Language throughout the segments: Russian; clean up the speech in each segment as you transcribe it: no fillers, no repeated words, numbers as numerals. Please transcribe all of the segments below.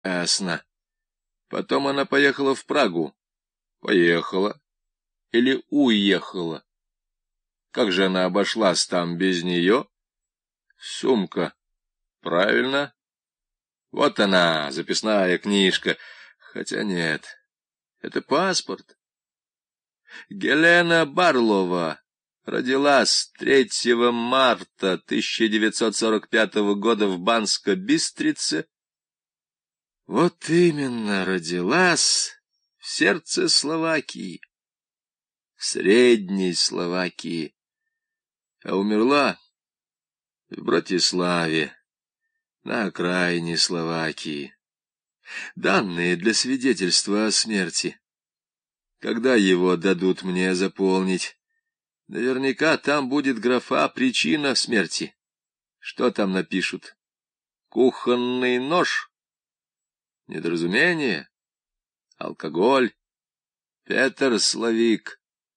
Ясно. Потом она поехала в Прагу. Поехала. Или уехала. Как же она обошлась там без нее? Сумка. Правильно. Вот она, записная книжка. Хотя нет, это паспорт. Гелена Барлова родилась 3 марта 1945 года в Банско-Бистрице. Вот именно, родилась в сердце Словакии, в Средней Словакии, а умерла в Братиславе, на окраине Словакии. Данные для свидетельства о смерти. Когда его дадут мне заполнить? Наверняка там будет графа «Причина смерти». Что там напишут? Кухонный нож? Недоразумение? Алкоголь? Петр Славик?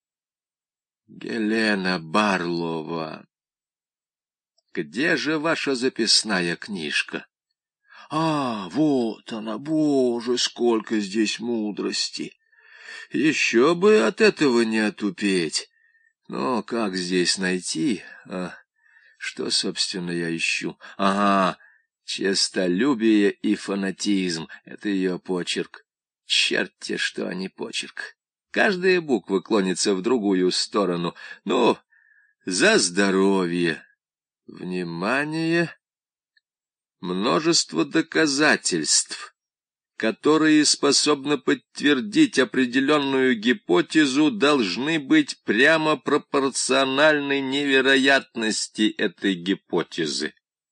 Гелена Барлова. Где же ваша записная книжка? А, вот она, Боже, сколько здесь мудрости! Еще бы от этого не отупеть. Но как здесь найти? Что, собственно, я ищу? Ага, честолюбие и фанатизм. Это ее почерк. Черт-те, что они почерк. Каждая буква клонится в другую сторону. Ну, за здоровье. Внимание. Множество доказательств, которые способны подтвердить определенную гипотезу, должны быть прямо пропорциональны невероятности этой гипотезы.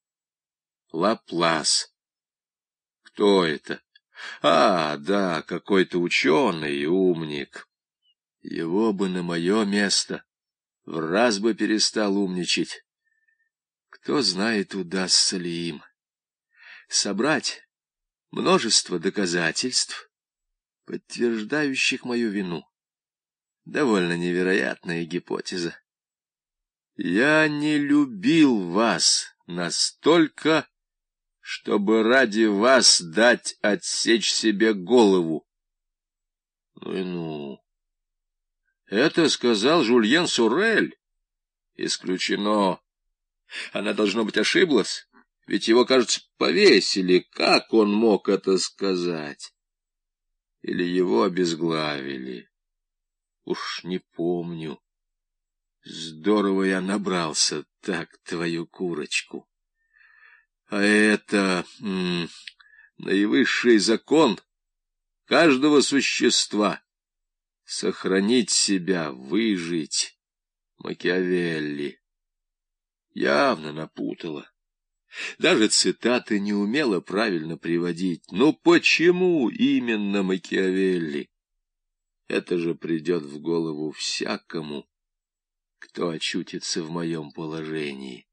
Лаплас. Кто это? А, да, какой-то ученый и умник. Его бы на мое место в раз бы перестал умничать. Кто знает, удастся ли им собрать множество доказательств, подтверждающих мою вину. Довольно невероятная гипотеза. Я не любил вас настолько, чтобы ради вас дать отсечь себе голову. Ну и ну. Это сказал Жюльен Сорель. Исключено. Она, должно быть, ошиблась. Ведь его, кажется, повесили. Как он мог это сказать? Или его обезглавили? Уж не помню. Здорово я набрался, так, твою курочку. А это наивысший закон каждого существа — сохранить себя, выжить. Макиавелли. Явно напутала. Даже цитаты не умела правильно приводить. Но почему именно Макиавелли? Это же придет в голову всякому, кто очутится в моем положении.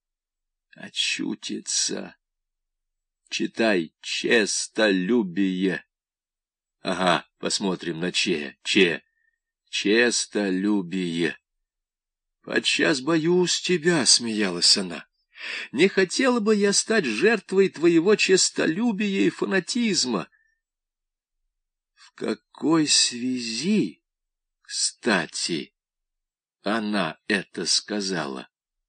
Очутится. Читай «честолюбие». Ага, посмотрим на «честолюбие». «Подчас боюсь тебя», — смеялась она. «Не хотела бы я стать жертвой твоего честолюбия и фанатизма». В какой связи, кстати, она это сказала?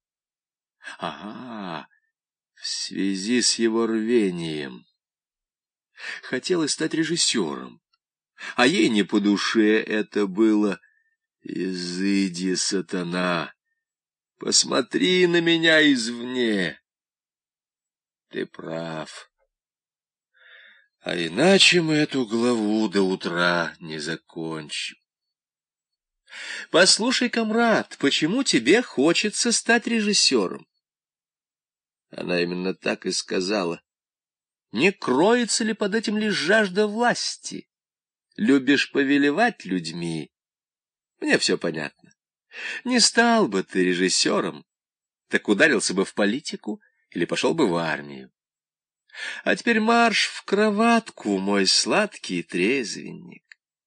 Ага, в связи с его рвением. Хотела стать режиссером, а ей не по душе это было. Изыди, сатана, посмотри на меня извне. Ты прав. А иначе мы эту главу до утра не закончим. Послушай, комрад, почему тебе хочется стать режиссером? Она именно так и сказала. Не кроется ли под этим лишь жажда власти? Любишь повелевать людьми? Мне все понятно. Не стал бы ты режиссером, так ударился бы в политику или пошел бы в армию. А теперь марш в кроватку, мой сладкий трезвенник.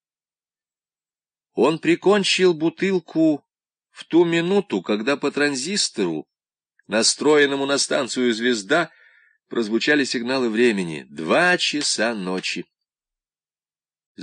Он прикончил бутылку в ту минуту, когда по транзистору, настроенному на станцию «Звезда», прозвучали сигналы времени — 2 часа ночи.